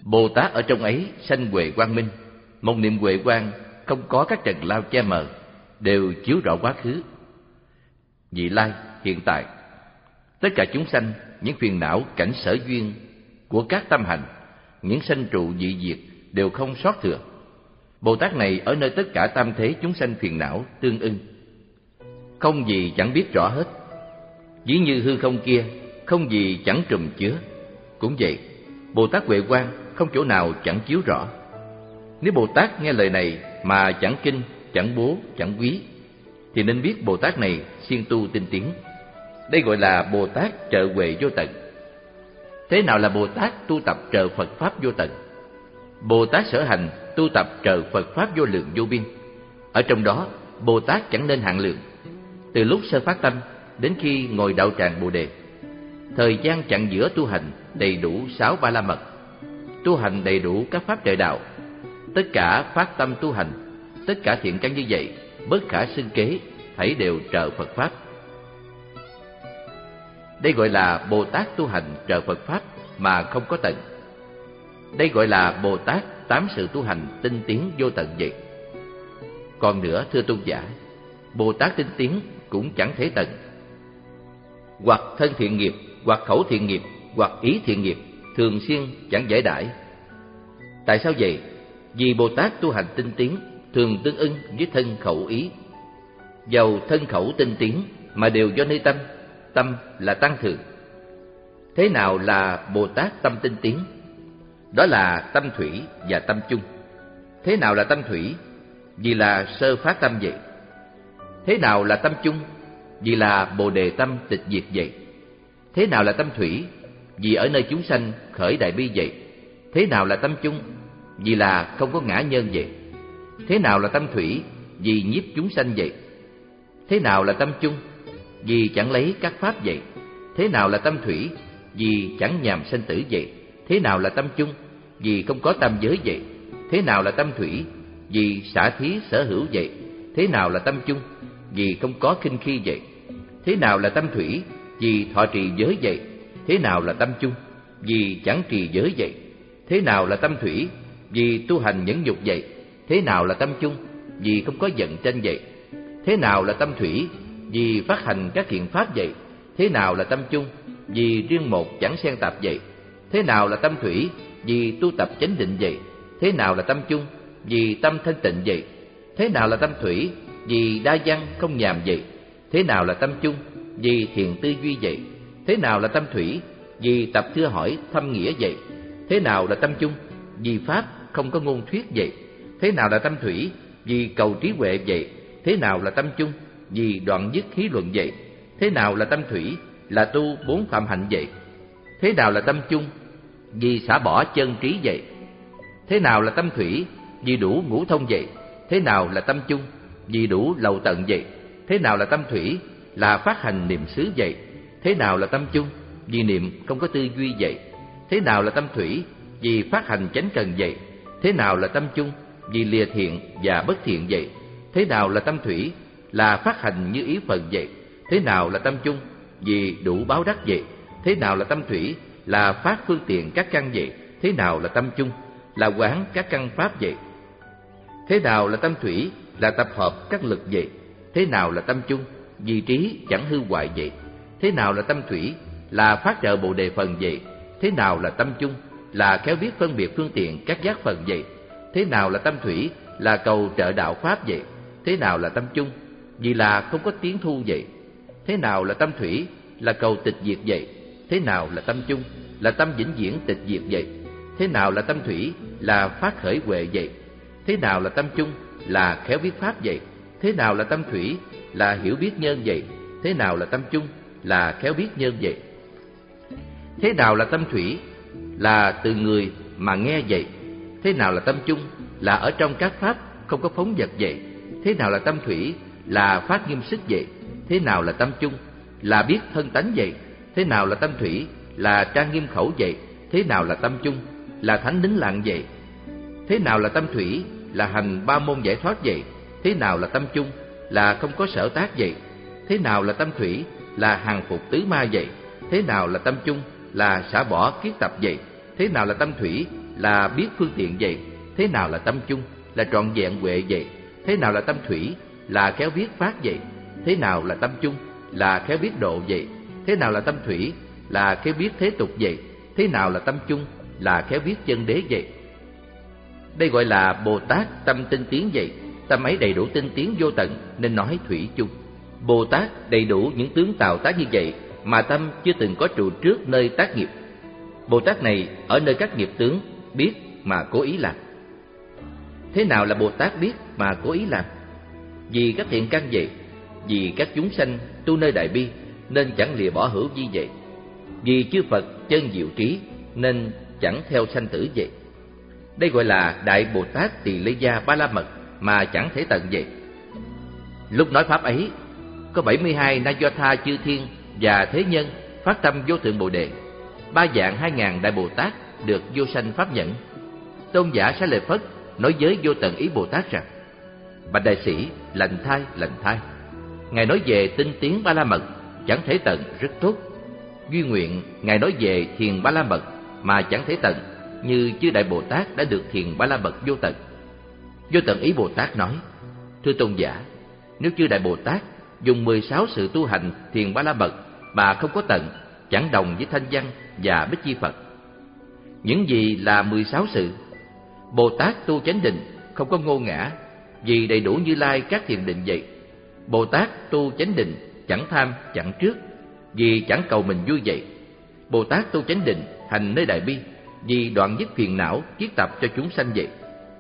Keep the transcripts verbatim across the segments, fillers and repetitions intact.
Bồ Tát ở trong ấy sanh huệ quang minh. Một niệm huệ quang không có các trần lao che mờ, đều chiếu rõ quá khứ, vị lai, hiện tại. Tất cả chúng sanh, những phiền não, cảnh sở duyên của các tâm hành, những sanh trụ dị diệt đều không sót thừa. Bồ Tát này ở nơi tất cả tam thế chúng sanh phiền não tương ưng, không gì chẳng biết rõ hết. Ví như hư không kia, không gì chẳng trùm chứa. Cũng vậy, Bồ Tát Huệ Quang không chỗ nào chẳng chiếu rõ. Nếu Bồ Tát nghe lời này mà chẳng kinh, chẳng bố, chẳng quý, thì nên biết Bồ Tát này siêng tu tinh tiến. Đây gọi là Bồ Tát trợ huệ vô tận. Thế nào là Bồ Tát tu tập trợ Phật Pháp vô tận? Bồ Tát sở hành tu tập trợ Phật Pháp vô lượng vô biên. Ở trong đó, Bồ Tát chẳng nên hạn lượng. Từ lúc sơ phát tâm đến khi ngồi đạo tràng Bồ Đề, thời gian chặn giữa tu hành đầy đủ sáu ba la mật, tu hành đầy đủ các pháp trợ đạo. Tất cả phát tâm tu hành, tất cả thiện căn như vậy, bất khả xưng kế, thảy đều trợ Phật Pháp. Đây gọi là Bồ Tát tu hành trợ Phật Pháp mà không có tận. Đây gọi là Bồ Tát tám sự tu hành tinh tiến vô tận vậy. Còn nữa, thưa tôn giả, Bồ Tát tinh tiến cũng chẳng thể tận. Hoặc thân thiện nghiệp, hoặc khẩu thiện nghiệp, hoặc ý thiện nghiệp, thường xuyên chẳng giải đãi. Tại sao vậy? Vì Bồ Tát tu hành tinh tiến thường tương ưng với thân khẩu ý. Dầu thân khẩu tinh tiến mà đều do nơi tâm. Tâm là tăng thường. Thế nào là Bồ Tát tâm tinh tiến? Đó là tâm thủy và tâm chung. Thế nào là tâm thủy? Vì là sơ phát tâm vậy. Thế nào là tâm chung? Vì là Bồ Đề tâm tịch diệt vậy. Thế nào là tâm thủy? Vì ở nơi chúng sanh khởi đại bi vậy. Thế nào là tâm chung? Vì là không có ngã nhân vậy. Thế nào là tâm thủy? Vì nhiếp chúng sanh vậy. Thế nào là tâm chung? Vì chẳng lấy các pháp vậy. Thế nào là tâm thủy? Vì chẳng nhàm sanh tử vậy. Thế nào là tâm chung? Vì không có tam giới vậy. Thế nào là tâm thủy? Vì xả thí sở hữu vậy. Thế nào là tâm chung? Vì không có khinh khi vậy. Thế nào là tâm thủy? Vì thọ trì giới vậy. Thế nào là tâm chung? Vì chẳng trì giới vậy. Thế nào là tâm thủy? Vì tu hành nhẫn nhục vậy. Thế nào là tâm chung? Vì không có giận tranh vậy. Thế nào là tâm thủy? Vì phát hành các thiện pháp vậy. Thế nào là tâm chung? Vì riêng một chẳng xen tạp vậy. Thế nào là tâm thủy? Vì tu tập chánh định vậy. Thế nào là tâm chung? Vì tâm thanh tịnh vậy. Thế nào là tâm thủy? Vì đa văn không nhàm vậy. Thế nào là tâm chung? Vì thiện tư duy vậy. Thế nào là tâm thủy? Vì tập thưa hỏi thâm nghĩa vậy. Thế nào là tâm chung? Vì pháp không có ngôn thuyết vậy. Thế nào là tâm thủy? Vì cầu trí huệ vậy. Thế nào là tâm chung? Vì đoạn dứt khí luận vậy. Thế nào là tâm thủy? Là tu bốn phạm hạnh vậy. Thế nào là tâm chung? Vì xả bỏ chân trí vậy. Thế nào là tâm thủy? Vì đủ ngũ thông vậy. Thế nào là tâm chung? Vì đủ lầu tận vậy. Thế nào là tâm thủy? Là phát hành niệm xứ vậy. Thế nào là tâm chung? Vì niệm không có tư duy vậy. Thế nào là tâm thủy? Vì phát hành chánh cần vậy. Thế nào là tâm chung? Vì lìa thiện và bất thiện vậy. Thế nào là tâm thủy? Là phát hành như ý phần vậy. Thế nào là tâm chung? Vì đủ báo đắc vậy. Thế nào là tâm thủy? Là phát phương tiện các căn vậy. Thế nào là tâm chung? Là quán các căn pháp vậy. Thế nào là tâm thủy? Là tập hợp các lực vậy. Thế nào là tâm chung? Vì trí chẳng hư hoại vậy. Thế nào là tâm thủy? Là phát trợ Bồ Đề phần vậy. Thế nào là tâm chung? Là khéo biết phân biệt phương tiện các giác phần vậy. Thế nào là tâm thủy? Là cầu trợ đạo pháp vậy. Thế nào là tâm chung? Vì là không có tiếng thu vậy. Thế nào là tâm thủy? Là cầu tịch diệt vậy. Thế nào là tâm chung? Là tâm vĩnh viễn tịch diệt vậy. Thế nào là tâm thủy? Là phát khởi huệ vậy. Thế nào là tâm chung? Là khéo biết pháp vậy. Thế nào là tâm thủy? Là hiểu biết nhân vậy. Thế nào là tâm chung? Là khéo biết nhân vậy. Thế nào là tâm thủy? Là từ người mà nghe vậy. Thế nào là tâm chung? Là ở trong các pháp không có phóng dật vậy. Thế nào là tâm thủy? Là phát nghiêm sức vậy. Thế nào là tâm chung? Là biết thân tánh vậy. Thế nào là tâm thủy? Là trang nghiêm khẩu vậy. Thế nào là tâm chung? Là thánh nín lặng vậy. Thế nào là tâm thủy? Là hành ba môn giải thoát vậy. Thế nào là tâm chung? Là không có sở tác vậy. Thế nào là tâm thủy? Là hàng phục tứ ma vậy. Thế nào là tâm chung? Là xả bỏ kiết tập vậy. thế nào là tâm thủy, là biết phương tiện vậy. Thế nào là tâm chung, là trọn vẹn huệ vậy. Thế nào là tâm thủy, là khéo biết phát vậy. Thế nào là tâm chung, là khéo biết độ vậy. Thế nào là tâm thủy, là khéo biết thế tục vậy. Thế nào là tâm chung, là khéo biết chân đế vậy. Đây gọi là Bồ Tát tâm tinh tiến vậy. Tâm ấy đầy đủ tinh tiến vô tận nên nói thủy chung. Bồ Tát đầy đủ những tướng tạo tác như vậy mà tâm chưa từng có trụ trước nơi tác nghiệp. Bồ Tát này ở nơi các nghiệp tướng biết mà cố ý làm. Thế nào là Bồ Tát biết mà cố ý làm? Vì các thiện căn vậy, vì các chúng sanh tu nơi đại bi nên chẳng lìa bỏ hữu vi vậy. Vì chư Phật chân diệu trí nên chẳng theo sanh tử vậy. Đây gọi là Đại Bồ Tát Tỳ Lê Gia Ba La Mật mà chẳng thể tận vậy. Lúc nói pháp ấy, có bảy mươi hai Na Do Tha chư thiên và thế nhân phát tâm vô thượng Bồ Đề. Ba vạn hai ngàn Đại Bồ Tát được vô sanh pháp nhẫn. Tôn giả Xá Lợi Phất nói với Vô Tận Ý Bồ Tát rằng: bạch đại sĩ, lành thai, lành thai. Ngài nói về tinh tiến Ba La Mật chẳng thể tận rất tốt. Duy nguyện Ngài nói về thiền Ba La Mật mà chẳng thể tận, như chư Đại Bồ Tát đã được thiền Ba La Mật vô tận. Vô Tận Ý Bồ Tát nói: thưa tôn giả, nếu chư Đại Bồ Tát dùng mười sáu sự tu hành thiền Ba La Mật mà không có tận, chẳng đồng với Thanh Văn và Bích Chi Phật. Những gì là mười sáu sự? Bồ Tát tu chánh định không có ngô ngã, vì đầy đủ Như Lai các thiền định vậy. Bồ Tát tu chánh định chẳng tham chẳng trước, vì chẳng cầu mình vui vậy. Bồ Tát tu chánh định hành nơi đại bi, vì đoạn dứt phiền não kiết tập cho chúng sanh vậy.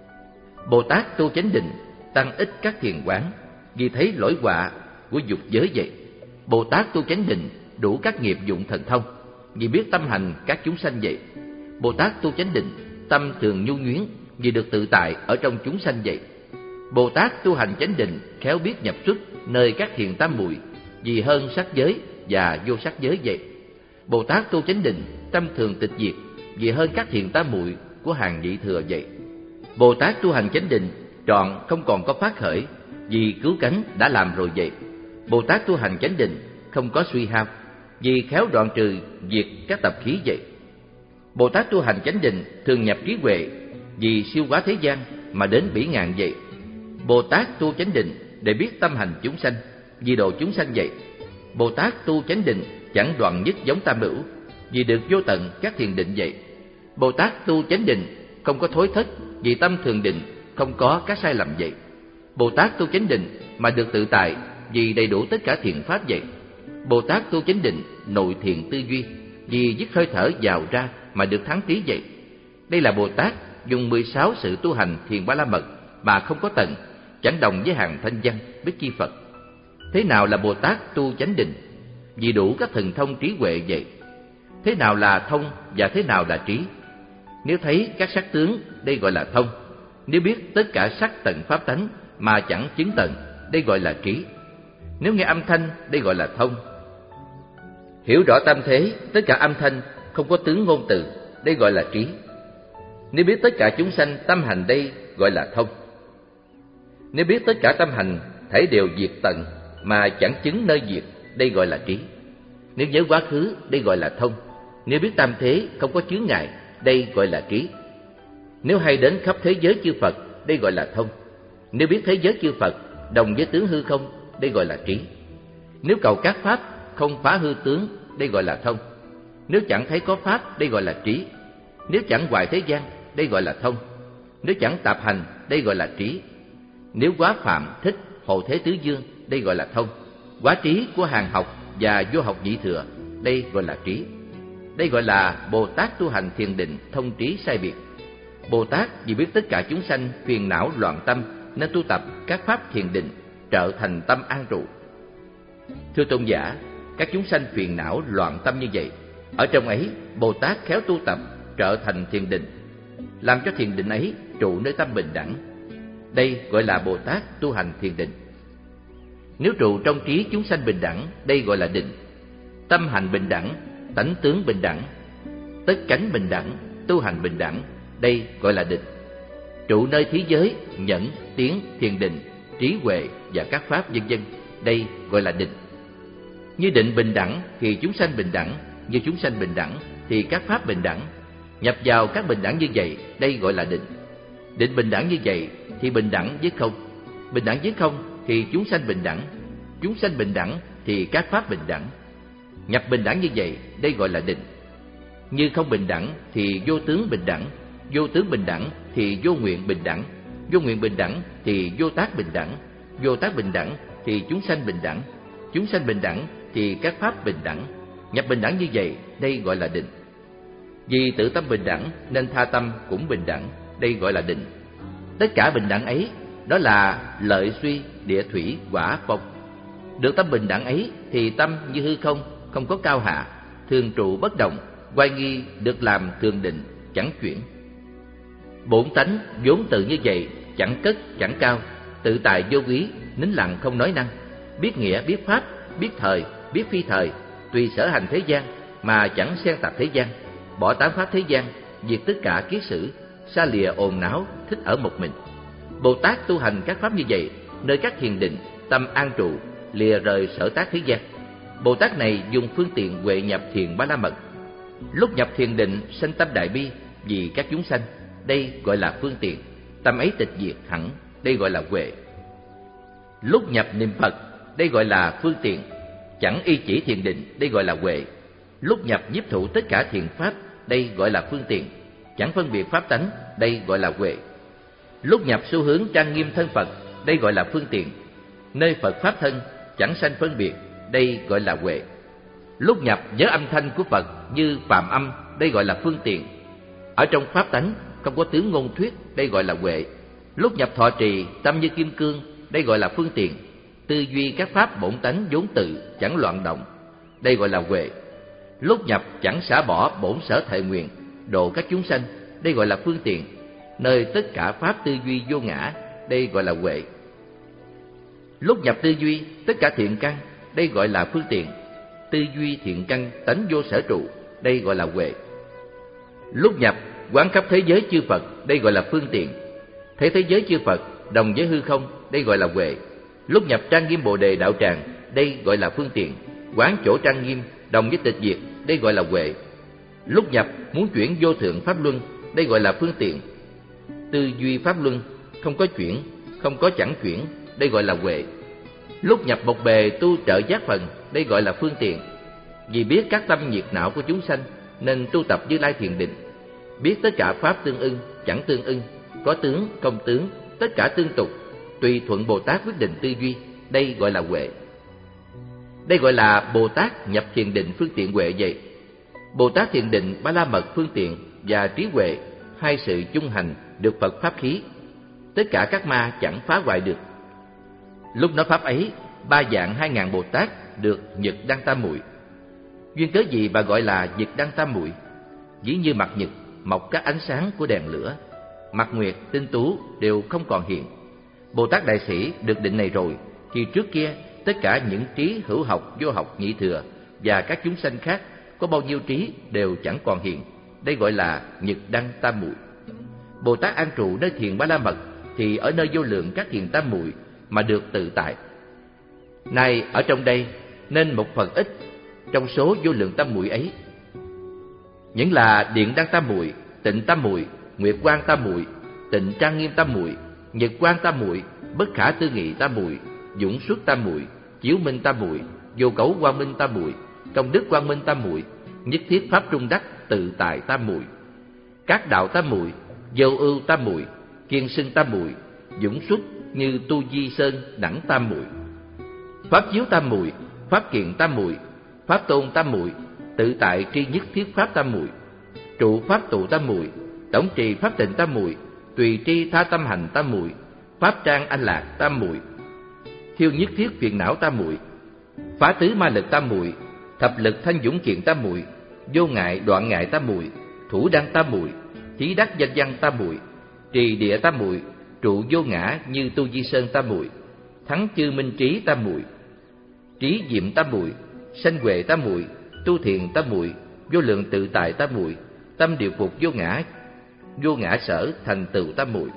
Bồ Tát tu chánh định tăng ích các thiền quán, vì thấy lỗi họa của dục giới vậy. Bồ Tát tu chánh định đủ các nghiệp dụng thần thông, vì biết tâm hành các chúng sanh vậy. Bồ Tát tu chánh định tâm thường nhu nhuyến, vì được tự tại ở trong chúng sanh vậy. Bồ Tát tu hành chánh định khéo biết nhập xuất nơi các thiền tam muội, vì hơn sắc giới và vô sắc giới vậy. Bồ Tát tu chánh định tâm thường tịch diệt, vì hơn các thiền tam muội của hàng vị thừa vậy. Bồ Tát tu hành chánh định trọn không còn có phát khởi, vì cứu cánh đã làm rồi vậy. Bồ Tát tu hành chánh định không có suy hao, vì khéo đoạn trừ diệt các tập khí vậy. Bồ Tát tu hành chánh định thường nhập trí huệ, vì siêu quá thế gian mà đến bỉ ngạn vậy. Bồ Tát tu chánh định để biết tâm hành chúng sanh, vì độ chúng sanh vậy. Bồ Tát tu chánh định chẳng đoạn nhất giống tam hữu, vì được vô tận các thiền định vậy. Bồ Tát tu chánh định không có thối thất, vì tâm thường định không có các sai lầm vậy. Bồ Tát tu chánh định mà được tự tại, vì đầy đủ tất cả thiện pháp vậy. Bồ Tát tu chánh định nội thiện tư duy, vì dứt hơi thở vào ra mà được thắng trí vậy. Đây là Bồ Tát dùng mười sáu sự tu hành thiền Ba La Mật mà không có tận, chẳng đồng với hàng Thanh Văn Bích Chi Phật. Thế nào là Bồ Tát tu chánh định? Vì đủ các thần thông trí huệ vậy. Thế nào là thông và thế nào là trí? Nếu thấy các sắc tướng, đây gọi là thông. Nếu biết tất cả sắc tận pháp tánh mà chẳng chứng tận, đây gọi là trí. Nếu nghe âm thanh, đây gọi là thông. Hiểu rõ tâm thế, tất cả âm thanh không có tướng ngôn từ, đây gọi là trí. Nếu biết tất cả chúng sanh tâm hành, đây gọi là thông. Nếu biết tất cả tâm hành thể đều diệt tận mà chẳng chứng nơi diệt, đây gọi là trí. Nếu nhớ quá khứ, đây gọi là thông. Nếu biết tam thế không có chướng ngại, đây gọi là trí. Nếu hay đến khắp thế giới chư Phật, đây gọi là thông. Nếu biết thế giới chư Phật đồng với tướng hư không, đây gọi là trí. Nếu cầu các pháp không phá hư tướng, đây gọi là thông. Nếu chẳng thấy có pháp, đây gọi là trí. Nếu chẳng hoại thế gian, đây gọi là thông. Nếu chẳng tạp hành, đây gọi là trí. Nếu quá phạm thích hộ thế tứ dương, đây gọi là thông. Quá trí của hàng học và vô học nhị thừa, đây gọi là trí. Đây gọi là Bồ Tát tu hành thiền định thông trí sai biệt. Bồ Tát vì biết tất cả chúng sanh phiền não loạn tâm nên tu tập các pháp thiền định trợ thành tâm an trụ. Thưa tôn giả, các chúng sanh phiền não loạn tâm như vậy, ở trong ấy Bồ Tát khéo tu tập trợ thành thiền định, làm cho thiền định ấy trụ nơi tâm bình đẳng. Đây gọi là Bồ Tát tu hành thiền định. Nếu trụ trong trí chúng sanh bình đẳng, đây gọi là định. Tâm hành bình đẳng, tánh tướng bình đẳng, tất cánh bình đẳng, tu hành bình đẳng, đây gọi là định. Trụ nơi thí giới, nhẫn, tiến, thiền định, trí huệ và các pháp vân vân, đây gọi là định. Như định bình đẳng thì chúng sanh bình đẳng, như chúng sanh bình đẳng thì các pháp bình đẳng. Nhập vào các bình đẳng như vậy, đây gọi là định. Định bình đẳng như vậy thì bình đẳng với không. Bình đẳng với không thì chúng sanh bình đẳng. Chúng sanh bình đẳng thì các pháp bình đẳng. Nhập bình đẳng như vậy, đây gọi là định. Như không bình đẳng thì vô tướng bình đẳng. Vô tướng bình đẳng thì vô nguyện bình đẳng. Vô nguyện bình đẳng thì vô tác bình đẳng. Vô tác bình đẳng thì chúng sanh bình đẳng. Chúng sanh bình đẳng thì các pháp bình đẳng. Nhập bình đẳng như vậy, đây gọi là định. Vì tự tâm bình đẳng nên tha tâm cũng bình đẳng, đây gọi là định. Tất cả bình đẳng ấy, đó là lợi suy, địa thủy, hỏa, phong. Được tâm bình đẳng ấy thì tâm như hư không, không có cao hạ, thường trụ bất động, oai nghi được làm thường định, chẳng chuyển. Bổn tánh vốn tự như vậy, chẳng cất, chẳng cao, tự tại vô quý, nín lặng không nói năng, biết nghĩa, biết pháp, biết thời, biết phi thời, tùy sở hành thế gian mà chẳng xen tạp thế gian, bỏ tám pháp thế gian, diệt tất cả kiết sử, xa lìa ồn náo, thích ở một mình. Bồ Tát tu hành các pháp như vậy, nơi các thiền định, tâm an trụ, lìa rời sở tác thế gian. Bồ Tát này dùng phương tiện huệ nhập thiền Ba La Mật. Lúc nhập thiền định sanh tâm đại bi vì các chúng sanh, đây gọi là phương tiện. Tâm ấy tịch diệt hẳn, đây gọi là huệ. Lúc nhập niệm Phật, đây gọi là phương tiện. Chẳng y chỉ thiền định, đây gọi là huệ. Lúc nhập nhiếp thụ tất cả thiền pháp, đây gọi là phương tiện. Chẳng phân biệt pháp tánh, đây gọi là huệ. Lúc nhập xu hướng trang nghiêm thân Phật, đây gọi là phương tiện. Nơi Phật pháp thân chẳng sanh phân biệt, đây gọi là huệ. Lúc nhập nhớ âm thanh của Phật như phạm âm, đây gọi là phương tiện. Ở trong pháp tánh không có tướng ngôn thuyết, đây gọi là huệ. Lúc nhập thọ trì tâm như kim cương, đây gọi là phương tiện. Tư duy các pháp bổn tánh vốn tự, chẳng loạn động, đây gọi là huệ. Lúc nhập chẳng xả bỏ bổn sở thệ nguyện, độ các chúng sanh, đây gọi là phương tiện. Nơi tất cả pháp tư duy vô ngã, đây gọi là huệ. Lúc nhập tư duy tất cả thiện căn, đây gọi là phương tiện. Tư duy thiện căn tánh vô sở trụ, đây gọi là huệ. Lúc nhập quán khắp thế giới chư Phật, đây gọi là phương tiện. Thấy thế giới chư Phật đồng với hư không, đây gọi là huệ. Lúc nhập trang nghiêm Bồ Đề đạo tràng, đây gọi là phương tiện. Quán chỗ trang nghiêm đồng với tịch diệt, đây gọi là huệ. Lúc nhập muốn chuyển vô thượng pháp luân, đây gọi là phương tiện. Tư duy pháp luân không có chuyển, không có chẳng chuyển, đây gọi là huệ. Lúc nhập một bề tu trợ giác phần, đây gọi là phương tiện. Vì biết các tâm nhiệt não của chúng sanh nên tu tập Như Lai thiền định. Biết tất cả pháp tương ưng, chẳng tương ưng, có tướng, không tướng, tất cả tương tục, tùy thuận Bồ Tát quyết định tư duy, đây gọi là huệ. Đây gọi là Bồ Tát nhập thiền định phương tiện huệ vậy. Bồ Tát thiền định Ba La Mật phương tiện và trí huệ, hai sự chung hành được Phật pháp khí. Tất cả các ma chẳng phá hoại được. Lúc nói pháp ấy, ba vạn hai ngàn Bồ Tát được nhật đăng tam muội. Duyên cớ gì bà gọi là nhật đăng tam muội? Dĩ như mặt nhật mọc các ánh sáng của đèn lửa, mặt nguyệt tinh tú đều không còn hiện. Bồ Tát đại sĩ được định này rồi thì trước kia tất cả những trí hữu học, vô học, nhị thừa và các chúng sanh khác có bao nhiêu trí đều chẳng còn hiện. Đây gọi là nhật đăng tam muội. Bồ Tát an trụ nơi thiền Ba La Mật thì ở nơi vô lượng các thiền tam muội mà được tự tại. Nay ở trong đây nên một phần ít trong số vô lượng tam muội ấy, những là điện đăng tam muội, tịnh tam muội, nguyệt quang tam muội, tịnh trang nghiêm tam muội, nhật quang tam muội, bất khả tư nghị tam muội, dũng xuất tam muội, chiếu minh tam muội, vô cấu quang minh tam muội, công đức quang minh tam muội, nhất thiết pháp trung đắc tự tại tam muội, các đạo tam muội, vô ưu tam muội, kiên sưng tam muội, dũng xuất như tu di sơn đẳng tam muội, pháp chiếu tam muội, pháp kiện tam muội, pháp tôn tam muội, tự tại tri nhất thiết pháp tam muội, trụ pháp tụ tam muội, tổng trì pháp tịnh tam muội, tùy tri tha tâm hành tam muội, pháp trang anh lạc tam muội, thiêu nhất thiết phiền não tam muội, phá tứ ma lực tam muội, thập lực thanh dũng kiện tam muội, vô ngại đoạn ngại tam muội, thủ đăng tam muội, thí đắc danh văn tam muội, trì địa tam muội, trụ vô ngã như tu di sơn tam muội, thắng chư minh trí tam muội, trí diệm tam muội, sanh huệ tam muội, tu thiền tam muội, vô lượng tự tại tam muội, tâm điều phục vô ngã, vô ngã sở thành tựu tam muội,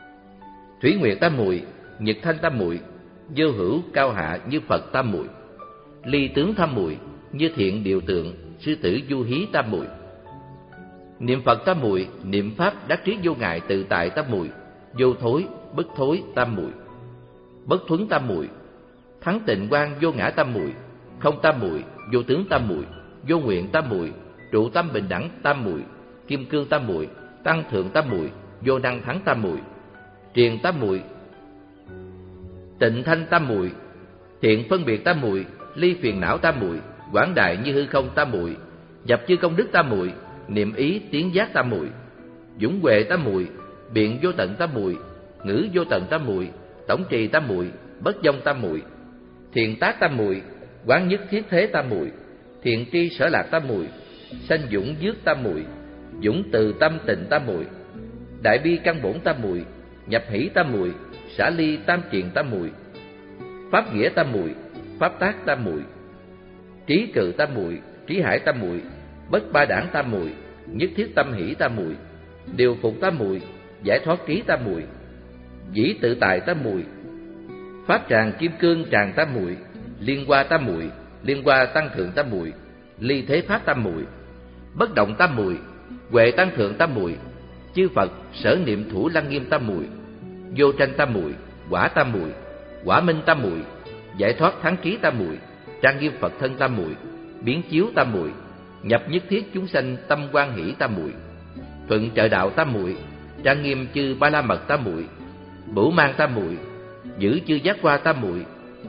thủy nguyệt tam muội, nhật thanh tam muội, vô hữu cao hạ như Phật tam muội, ly tướng tam muội, như thiện điều tượng sư tử du hí tam muội. Niệm Phật tam muội, niệm pháp đắc trí vô ngại tự tại tam muội, vô thối, bất thối tam muội, bất thuấn tam muội, thắng tịnh quang vô ngã tam muội, không tam muội, vô tướng tam muội, vô nguyện tam muội, trụ tâm bình đẳng tam muội, kim cương tam muội, tăng thượng tam muội, vô năng thắng tam muội, triền tam muội, tịnh thanh tam muội, thiện phân biệt tam muội, ly phiền não tam muội, quảng đại như hư không tam muội, nhập chư công đức tam muội, niệm ý tiếng giác tam muội, dũng huệ tam muội, biện vô tận tam muội, ngữ vô tận tam muội, tổng trì tam muội, bất vong tam muội, thiện tác tam muội, quán nhất thiết thế tam muội, thiện tri sở lạc tam muội, sanh dũng dước tam muội, dũng từ tâm tịnh tam muội, đại bi căn bổn tam muội, nhập hỷ tam muội, xả ly tam triền tam muội, pháp nghĩa tam muội, pháp tác tam muội, trí cự tam muội, trí hải tam muội, bất ba đảng tam muội, nhất thiết tâm hỷ tam muội, điều phục tam muội, giải thoát trí tam muội, dĩ tự tại tam muội, pháp tràng kim cương tràng tam muội, liên hoa tam muội, liên hoa tăng thượng tam muội, ly thế pháp tam muội, bất động tam muội, huệ tăng thượng tam muội, chư Phật sở niệm thủ lăng nghiêm tam muội, vô tranh tam muội, quả tam muội, quả minh tam muội, giải thoát thắng trí tam muội, trang nghiêm Phật thân tam muội, biến chiếu tam muội, nhập nhất thiết chúng sanh tâm quan hỷ tam muội, thuận trợ đạo tam muội, trang nghiêm chư ba la mật tam muội, bửu mang tam muội, giữ chư giác hoa tam muội,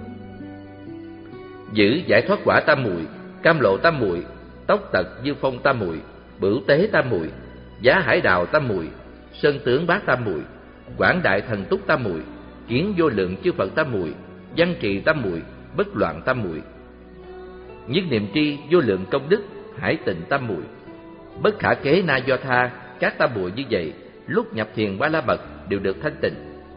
giữ giải thoát quả tam muội, cam lộ tam muội, tốc tật dư phong tam muội, bửu tế tam muội, giá hải đào tam muội, sơn tướng bát tam muội, quảng đại thần túc tam muội, kiến vô lượng chư Phật tam muội, văn trì tam muội, bất loạn tam muội, nhất niệm tri vô lượng công đức, hải tịnh tam muội, bất khả kế na do tha. Các tam muội như vậy lúc nhập thiền ba la mật đều được thanh tịnh.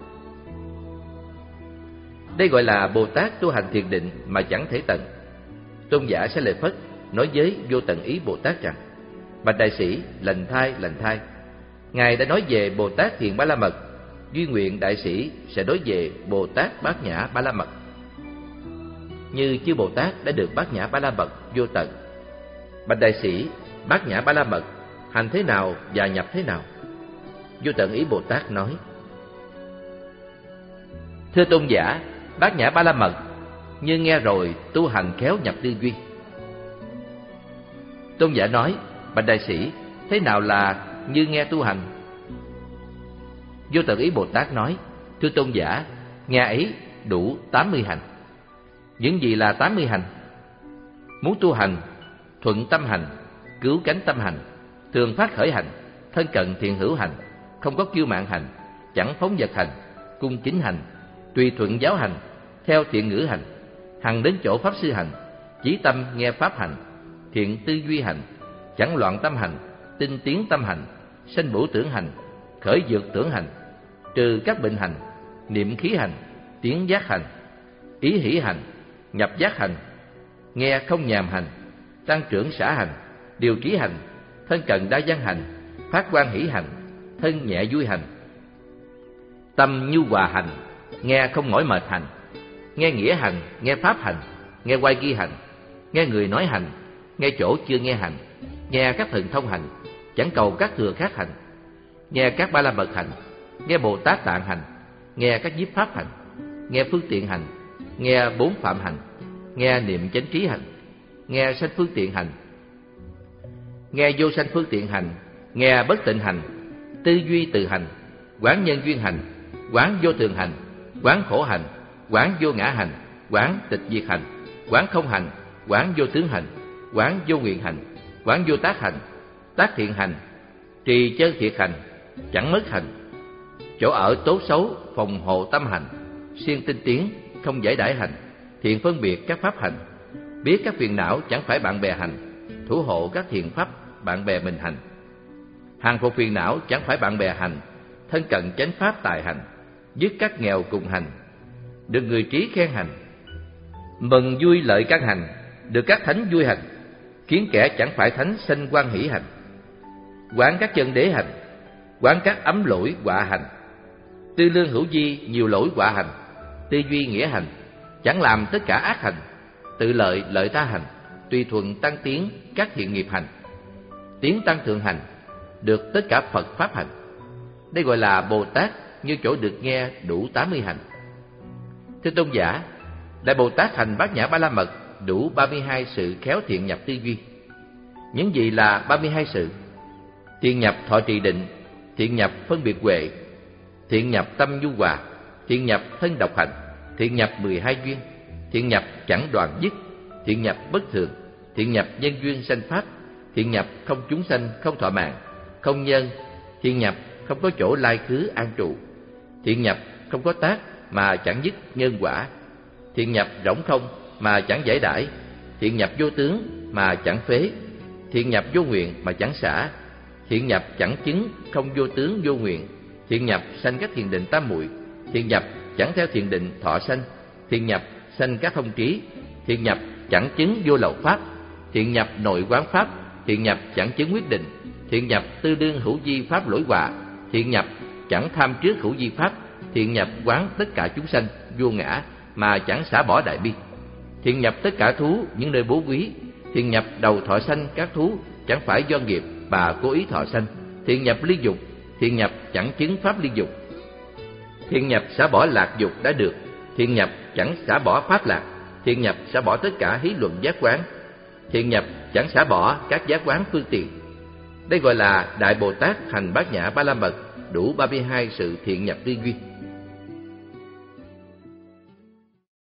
Đây gọi là Bồ Tát tu hành thiền định mà chẳng thể tận. Tôn giả Xá Lợi Phất nói với Vô Tận Ý Bồ Tát rằng: bạch đại sĩ, lành thai, lành thai. Ngài đã nói về Bồ Tát thiền ba la mật, duy nguyện đại sĩ sẽ nói về Bồ Tát bát nhã ba la mật. Như chư Bồ Tát đã được bát nhã ba la mật vô tận. Bạch đại sĩ, bát nhã ba la mật hành thế nào và nhập thế nào? Vô Tận Ý Bồ Tát nói: thưa tôn giả, bát nhã ba la mật như nghe rồi tu hành khéo nhập tư duy. Tôn giả nói: bạch đại sĩ, thế nào là như nghe tu hành? Vô Tận Ý Bồ Tát nói: thưa tôn giả, nghe ấy đủ tám mươi hành. Những gì là tám mươi hành? Muốn tu hành, thuận tâm hành, cứu cánh tâm hành, thường phát khởi hành, thân cận thiện hữu hành, không có kiêu mạn hành, chẳng phóng dật hành, cung kính hành, tùy thuận giáo hành, theo thiện ngữ hành, hằng đến chỗ pháp sư hành, chí tâm nghe pháp hành, thiện tư duy hành, chẳng loạn tâm hành, tinh tiến tâm hành, sanh bổ tưởng hành, khởi dược tưởng hành, trừ các bệnh hành, niệm khí hành, tiếng giác hành, ý hỷ hành, nhập giác hành, nghe không nhàm hành, tăng trưởng xả hành, điều trí hành, thân cận đa văn hành, phát quan hỷ hành, thân nhẹ vui hành, tâm nhu hòa hành, nghe không mỏi mệt hành, nghe nghĩa hành, nghe pháp hành, nghe quay ghi hành, nghe người nói hành, nghe chỗ chưa nghe hành, nghe các thần thông hành, chẳng cầu các thừa khác hành, nghe các ba la mật hành, nghe Bồ Tát tạng hành, nghe các nhiếp pháp hành, nghe phương tiện hành, nghe bốn phạm hành, nghe niệm chánh trí hành, nghe sanh phương tiện hành, nghe vô sanh phương tiện hành, nghe bất tịnh hành, tư duy từ hành, quán nhân duyên hành, quán vô thường hành, quán khổ hành, quán vô ngã hành, quán tịch diệt hành, quán không hành, quán vô tướng hành, quán vô nguyện hành, quán vô tác hành, tác thiện hành, trì chân thiệt hành, chẳng mất hành, chỗ ở tốt xấu phòng hộ tâm hành, siêng tinh tiến không giải đãi hành, thiện phân biệt các pháp hành, biết các phiền não chẳng phải bạn bè hành, thủ hộ các thiện pháp bạn bè mình hành, hàng phục phiền não chẳng phải bạn bè hành, thân cận chánh pháp tài hành, dứt các nghèo cùng hành, được người trí khen hành, mừng vui lợi căn hành, được các thánh vui hành, khiến kẻ chẳng phải thánh sanh quan hỷ hành, quán các chân đế hành, quán các ấm lỗi quả hành, tư lương hữu di nhiều lỗi quả hành, tư duy nghĩa hành, chẳng làm tất cả ác hành, tự lợi lợi ta hành, tùy thuận tăng tiến các thiện nghiệp hành, tiến tăng thượng hành, được tất cả Phật Pháp hành. Đây gọi là Bồ Tát như chỗ được nghe đủ tám mươi hành. Thưa tôn giả, Đại Bồ Tát hành Bát Nhã Ba La Mật đủ ba mươi hai sự khéo thiện nhập tư duy. Những gì là ba mươi hai sự? Thiện nhập thọ trì định, thiện nhập phân biệt huệ, thiện nhập tâm nhu hòa, thiện nhập thân độc hạnh, thiện nhập mười hai duyên, thiện nhập chẳng đoạn dứt, thiện nhập bất thường, thiện nhập nhân duyên sanh pháp, thiện nhập không chúng sanh không thọ mạng, không nhân, thiện nhập không có chỗ lai khứ an trụ, thiện nhập không có tác mà chẳng dứt nhân quả, thiện nhập rỗng không mà chẳng giải đãi, thiện nhập vô tướng mà chẳng phế, thiện nhập vô nguyện mà chẳng xả, thiện nhập chẳng chứng không vô tướng vô nguyện, thiện nhập sanh các thiền định tam muội, thiện nhập chẳng theo thiền định thọ sanh, thiện nhập sanh các thông trí, thiện nhập chẳng chứng vô lậu pháp, thiện nhập nội quán pháp, thiện nhập chẳng chứng quyết định, thiện nhập tư đương hữu di pháp lỗi hòa, thiện nhập chẳng tham trước hữu di pháp, thiện nhập quán tất cả chúng sanh vô ngã mà chẳng xả bỏ đại bi, thiện nhập tất cả thú những nơi bố quý, thiện nhập đầu thọ sanh các thú chẳng phải do nghiệp mà cố ý thọ sanh, thiện nhập ly dục, thiện nhập chẳng chứng pháp ly dục, thiện nhập xả bỏ lạc dục đã được, thiện nhập chẳng xả bỏ pháp lạc, thiện nhập xả bỏ tất cả hí luận giác quán, thiện nhập chẳng xả bỏ các giác quán phương tiện. Đây gọi là Đại Bồ Tát hành Bát Nhã Ba La Mật đủ ba mươi hai sự thiện nhập tư duy.